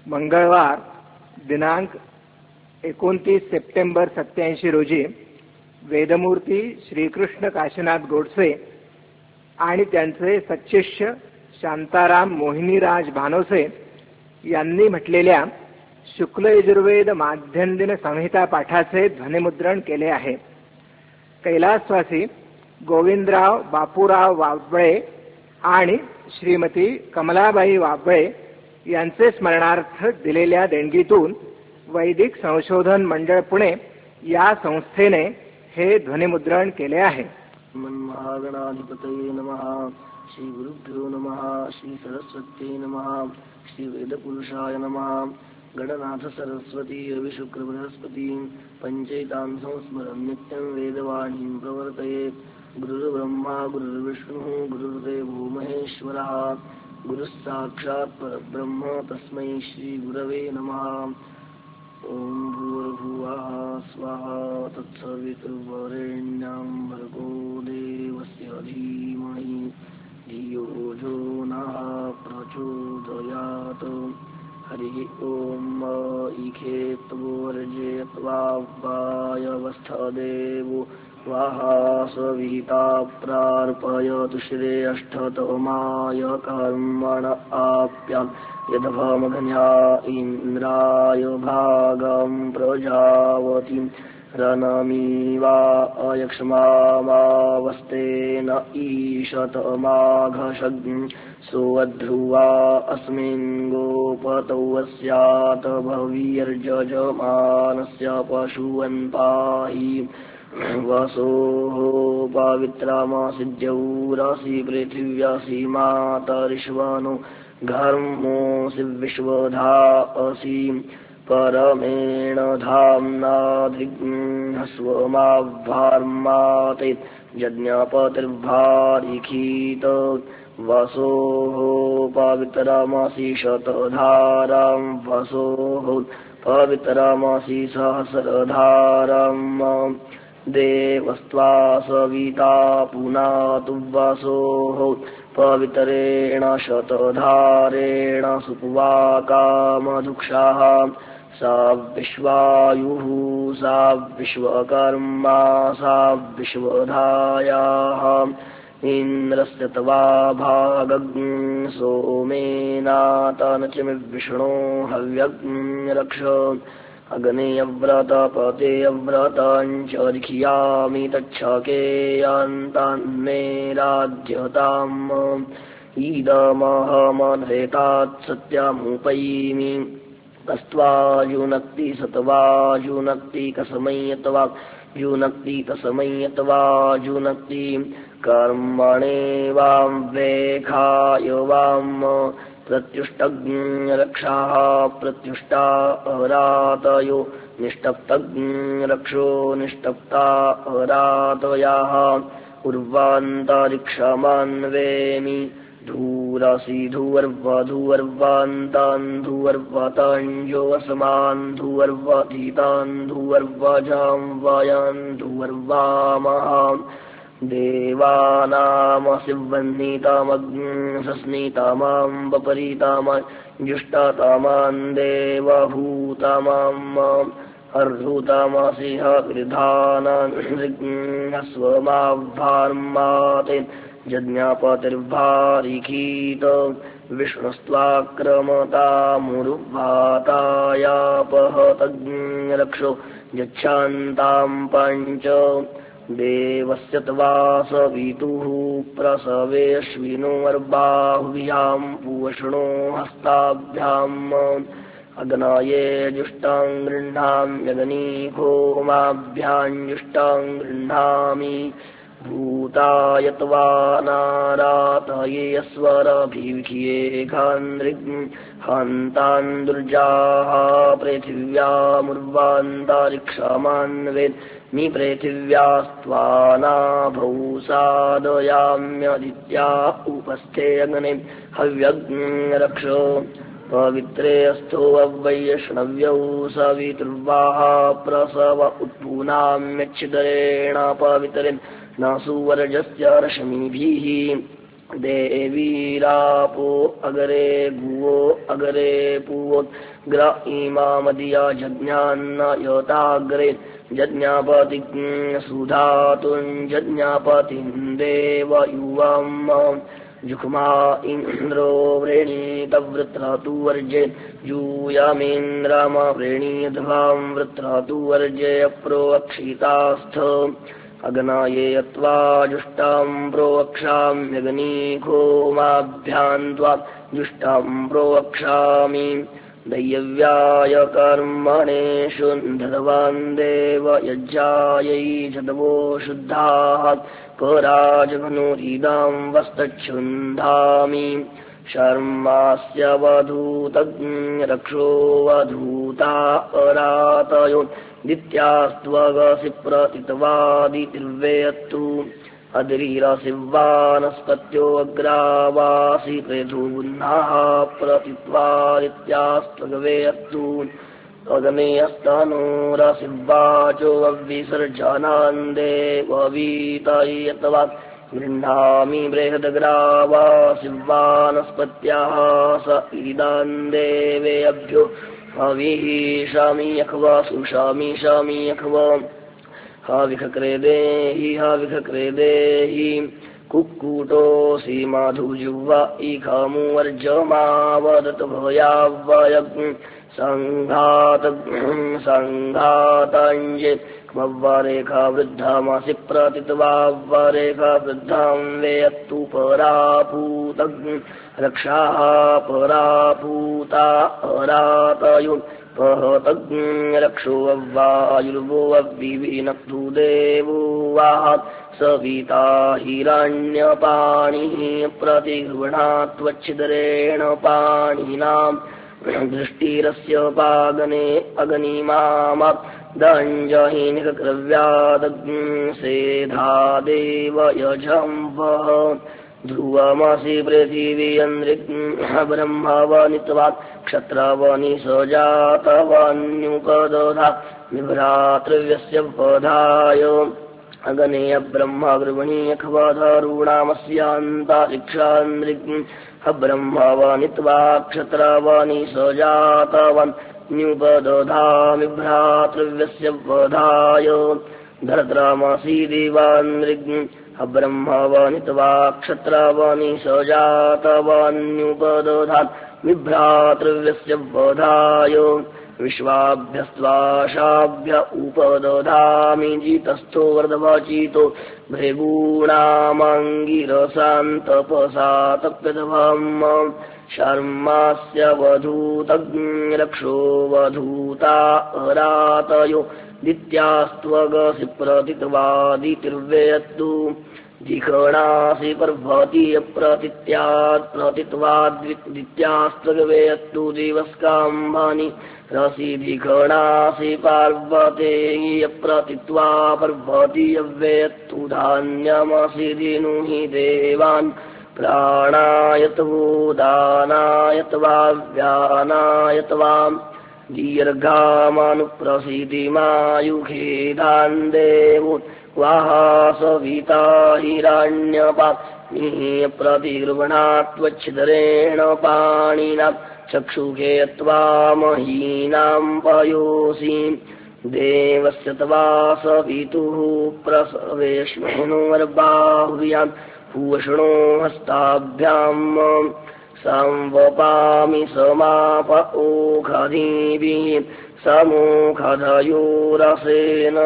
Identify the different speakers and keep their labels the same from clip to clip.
Speaker 1: मंगळवार दिनांक 29 सप्टेंबर 87 रोजी वेदमूर्ती श्रीकृष्ण काशीनाथ गोडसे आणि त्यांचे सच्शिष्य शांताराम मोहिनीराज भानोसे यांनी म्हटलेल्या शुक्ल यजुर्वेद माध्यंदिन संहिता पाठाचे ध्वनिमुद्रण केले आहे. कैलासवासी गोविंदराव बापूराव वाबळे आणि श्रीमती कमलाबाई वाबळे यांचे स्मरणार्थ दिलेल्या देणगीतून वैदिक संशोधन मंडळ पुणे या संस्थेने हे ध्वनिमुद्रण केले आहे.
Speaker 2: महागणाधिपतये नमः. श्री गुरुभ्यो नमः. श्री सरस्वत्यै नमः. श्री वेदपुरुषाय नमः. गणनाथ सरस्वती रविशुक्र बृहस्पती पंचैतां संस्मरन् नित्यं वेदवाणीं प्रवर्तयेत्. गुरुर्ब्रह्मा गुरुर्विष्णुः गुरुर्देवो महेश्वरः. गुरुस्साक्षात् परब्रह्म तस्मै श्री गुरवे नमः. ओम भूर्भुवः स्वाहा तत्सवितुर्वरेण्यं भर्गो देवस्य धीमहि धियो यो नः प्रचोदयात्. हरि ओम इखेत्वोर्जेत्वावायवस्थदेवो वाहासविहिता प्रार्पयतु श्रेष्ठतमाय कर्मण आप्याम् यदभमघन्या इन्द्राय भागं प्रजावतीं रनमीवा अयक्ष्मामावस्तेन ईशतमाघशग्ं सोऽध्रुवा अस्मिन् गोपतौ स्यात् भविर्यजमानस्य पशुवन् पाहि वसोः पवित्रमासिद्यौरासि पृथिव्यासि मातरिश्वनो घर्मोऽसि विश्वधाऽसि परमेण धाम्नाधिस्वमाभार्माते यज्ञपतिर्भारिखीत वसोः पवित्रमासि शतधारां वसोः पवित्रमासि सहस्रधारां देवस्त्वा सविता पुनातु वसोः पवित्रेण शतधारेण सुप्वाकामधुक्षाः सा विश्वायुः सा विश्वकर्मा सा विश्वधायाः इन्द्रस्य तवा भागं सोमेनातनचिमिविष्णो हव्यं रक्ष अग्नेयव्रतपतेयव्रतं च लिखियामि तच्छकेयान्तान्मे राध्यताम् इदमहमधेतात् सत्यमुपैमि कस्त्वायुनक्ति सत्वायुनक्ति कसमय्यत्वायुनक्ति तसमय्यत्वायुनक्ति कर्मणे वां वेखाय वां प्रत्युष्टग्रक्षाः प्रत्युष्टा अरातयो निष्टप्तग्रक्षो निष्टप्ता अरातयाः उर्वान्तरिक्षमान्वेमि धूरसि धूर्वधूर्वान्तान् धूर्वतञ्जोऽस्मान् धूर्वधीतान् धूर्वजां वायान् धूर्वामहान् देवानामसिवह्नितामग्निसस्नितामां वपरीतामां जुष्टातामान् देवभूतामाम् अर्धूतामासिह विधानान् स्वमाभार्माते यज्ञपतिर्भारिखीत विष्णुस्त्वाक्रमतामुरुभातायापहतज्ञरक्षो यच्छान्तां पञ्च देवस्य त्वा सवितुः प्रसवेऽश्विनोर्बाहुभ्यां पूष्णो हस्ताभ्याम् अग्नये जुष्टां गृह्णामि अग्निहोमाभ्यां जुष्टां गृह्णामि भूताय त्वा नारातये स्वरभिविखिये हन्तान् दुर्जाः पृथिव्यामुर्वान्तरिक्षमान्वेन् पृथिव्यास्त्वानाभौ सादयाम्यदित्या उपस्थे अग्ने हव्यग्रक्ष पवित्रे अस्थो वैष्णव्यौ सवितुर्वाः प्रसव उत्पूनाम्यच्छिदरेण पवित्रेण न सुवर्जस्य रश्मिभिः देवीरापो अगरे गुवो अगरे पूवो ग्र इमामदिया जज्ञान्न योताग्रे जज्ञापति सुधातुं जज्ञापतिं देव युवाम् जुक्मा इन्द्रो व्रेणीत वृत्रतु वर्जे जूयमेन्द्रम व्रेणीध्वां वृत्रतु वर्जे प्रोक्षितास्थ अग्नायेयत्वा जुष्टां प्रोवक्षाम्यग्निघोमाभ्यां त्वा जुष्टां प्रोवक्षामि दैव्याय कर्मणेषु धतवान् देव यज्ञायै जदवो शुद्धाः पराजघनुरिदां वस्तच्छुन्धामि शर्मास्य वधूतरक्षो वधूता अरातयो दित्यास्त्वगसि प्रतितवादितिर्वेत्तु अद्रिरसि वानस्पत्योऽग्रावासि पृथुबुह्नाः प्रतित्वादित्यास्त्वगवेत्तु अग्नेयस्तनोरसि वाचो अविसर्जनान् देववीतयत्वा गृह्णामि बृहदग्रावासि वानस्पत्याः स इदान् देवेभ्यो हविषामि यख्वा सुषामि शामि यख्वा हाविखक्रे देहि कुक्कुटोऽसि माधुजुह्वा इखामुवर्जमावदत भयावयग् सङ्घाताञ्जे क्मव्वारेखा वृद्धामासि प्रतित्वाव्वारेखा वृद्धां वेत्तु परापूतग् रक्षाः परापूता अरातयो पहतग् रक्षो अव्वायुर्वो अव्विनक्तु देवो वाह सविता हिरण्यपाणिः प्रतिगृह्णात्वच्छिदरेण पाणिनाम् दृष्टिरस्य पागने अग्निमामा दञ्जहिनिकक्रव्यादग्निसेधा देव यजम्भः ध्रुवमसि पृथिवीन्द्रिग् ब्रह्मवनित्वात् क्षत्रवनि सजातवन्युपदधा विभ्रातृव्यस्य वधाय अग्नेय ब्रह्म गृह्णीयखवधरूणामस्यान्तरिक्षान्द्रिग् ब्रह्मवनित्वा क्षत्रवनि सजातवन् न्युपदधामि भ्रातृव्यस्य वधाय धर्तरामसि देवान्द्रिग् ब्रह्मवनित्वा क्षत्रवनि सजातवन्युपदधामि भ्रातृव्यस्य वधाय विश्वाभ्यस्त्वाशाभ्य उपदधामि जितस्थो वर्धवाचितो भृगूणामङ्गिरसान्तपसा तप्यधवम् शर्मास्य वधूतग्रक्षो वधूता अरातयो दित्यास्त्वगसि प्रतित्वादितिर्वेत्तु जिघणासि पर्वती प्रतित्यात् प्रतित्वाद्वित्यास्त्वगवेत्तु दिवस्काम्भानि रसि धिघणासि पार्वते प्रतित्वा पर्वती यवेत्तु धान्यमसि दिनुहि देवान् प्राणायत्वो दानायत्वा व्यानायत्वाम् दीर्घामनुप्रसीदिमायुखेदान् देवो वाह सविता हिरण्यपा प्रतिगृह्णात्वच्छिदरेण पाणिना चक्षुषे त्वा महीनां पयोसि देवस्य तवा सवितुः प्रसवेश्मेनुर्बाहुव्याम् पूष्णो हस्ताभ्याम् संवपामि समाप ओखधीभिः समोखधयोरसेन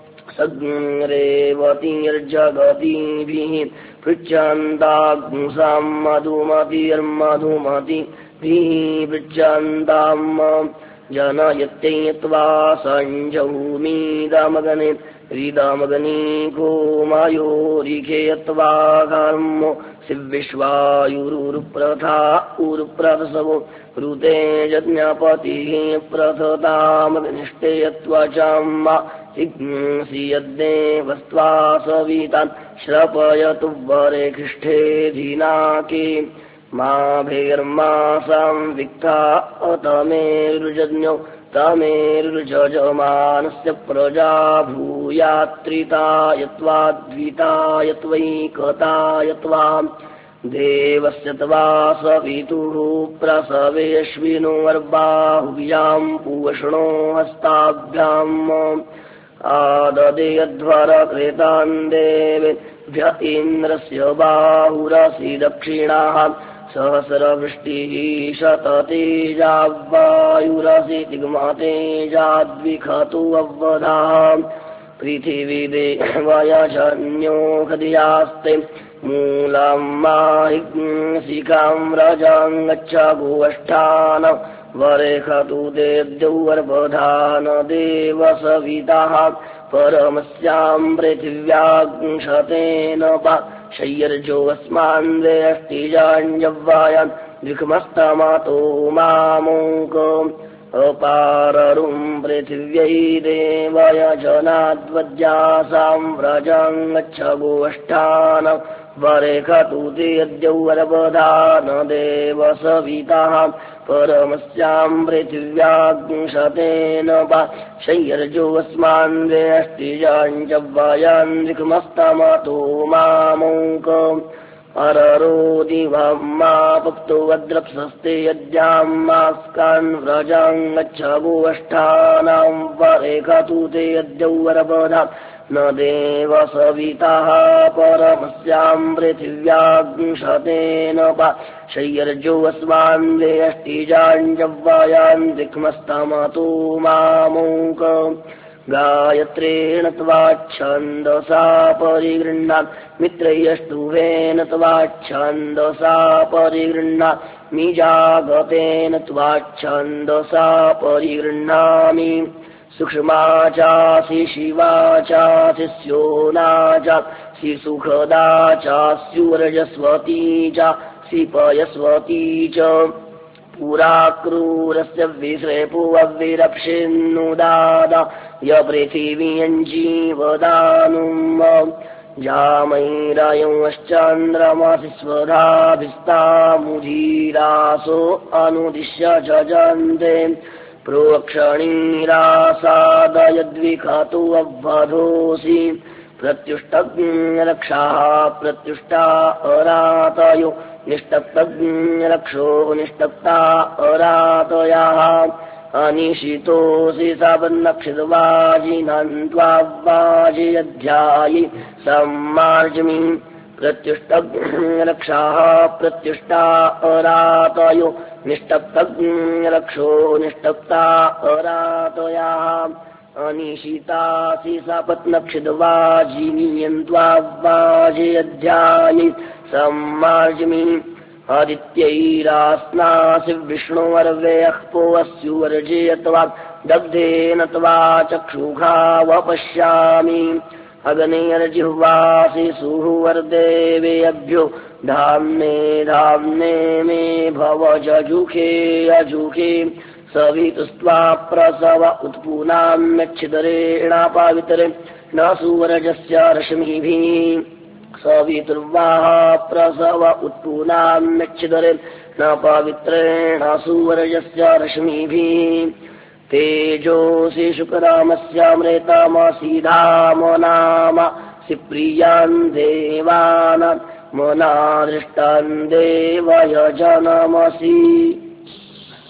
Speaker 2: सग्रेवतीर्जगतीभिः पृच्छन्ताग्मुसां मधुमतिर्मधुमतिभिः पृच्छन्ताम् जनयत्यत्वा सञ्जौमीदमगने हृदमगनी गोमयोरिखेयत्वा कर्मो शिविश्वायुरुप्रथा उरुप्रसवो ऋते यज्ञपतिः प्रथतामग्निष्ठेयत्वचाम्मा सिग्ंसि यद्देवस्त्वा सवितान् श्रपयतु वरे खिष्ठे धिनाके मा भेर्मासां विक्ता अतमेरुजज्ञो तमेरुजजमानस्य प्रजा भूयात्रितायत्वाद्वितायत्वैकतायत्वा देवस्य तवा सवितुः प्रसवेऽश्विनो अर्बाहुभ्याम् पूषणो हस्ताभ्याम् आददेयध्वर कृतान् देवेभ्य इन्द्रस्य बाहुरसि दक्षिणाः सहस्रवृष्टिः शततेजावायुरसि तिग्मतेजाद्विखतु अवधाम् पृथिवी देवयजन्यो हृदयास्ते मूलं माहिंसिकां व्रजं गच्छ गोष्ठान वरेखतु देव्यौर्वधान देवसविताः परमस्यां पृथिव्याग्ंशतेन शय्यर्जोऽस्मान् वेष्टिजान्यव्वायान् द्विखमस्तमातो मामोकम् अपाररुं पृथिव्यै देवयजनाद्वज्यासां व्रजं गच्छ गोष्ठान वरेखतु ते यद्यौर्वधान देवसविताः परमस्यां पृथिव्याग्ंशतेन शय्यर्जोऽस्मान् वेष्टिजान्यव्वायान् द्विखमस्तमातो मामोकम् अररोदिवम्मा पक्तो वद्रप्सस्ते यद्याम्मास्कान् व्रजं गच्छ गोष्ठानां वरेखतु ते यद्यौर्वधान् न देवसविताः परमस्यां पृथिव्याग्ंशतेन शय्यर्जोऽस्मान् वेष्टिजान्यव्वायान् द्विखमस्तमातो मामोकम् गायत्रेण त्वाच्छन्दसा परिगृह्णात् मित्रैरष्टुभेन त्वाच्छन्दसा परिगृह्णात् मिजागतेन त्वाच्छन्दसा परिगृह्णामि सूक्ष्मा चासि शिवा चासि स्योना चासि सुखदा चास्युरजस्वती चासि पयस्वती च पुराक्रूरस्य विश्रेपुवविरप्सिन्नुदादा यपृथिवीयञ्जीवदानुम् जामैरायंश्चन्द्रमसि स्वधाभिस्तामुधीरासो अनुदिश्य जजन्ते प्रोक्षणीरासादयद्विखतु अवधोऽसि प्रत्युष्टग्निरक्षाः प्रत्युष्टा अरातयो निष्टप्तग्निरक्षो निष्टप्ता अरातयाः अनिशितोऽसि सवन्नक्षितवाजिनन्त्वावाजियध्यायि सम्मार्जमि प्रत्युष्टग्निरक्षाः प्रत्युष्टा अरातयो निष्टप्तग्निरक्षो निष्टप्ता अरातयाः अनिशितासि सपत्नक्षितवाजिनीयन्त्वावाजियध्यायि सम्मार्जमि आदित्यैरास्नासि विष्णुवर्वेः पोऽस्युवर्जयत्वात् दग्धेन त्वा चक्षुषा वपश्यामि अग्नेर्जिह्वासि सुहृवर्देवेभ्यो धाम्ने धाम्ने मे भव जजुखे अजुखे सवितुस्त्वा प्रसव उत्पूनाम्यच्छिदरेणापावितरे न सूरजस्य रश्मिभिः सवितुर्वाः प्रसव उत्पूनाम्यच्छिदरे न पवित्रेण सूरजस्य रश्मिभिः तेजोऽसि शुकरामस्यामृतमसि धाम नामसि प्रियान् देवान् मनादृष्टान् देवयजनमसि।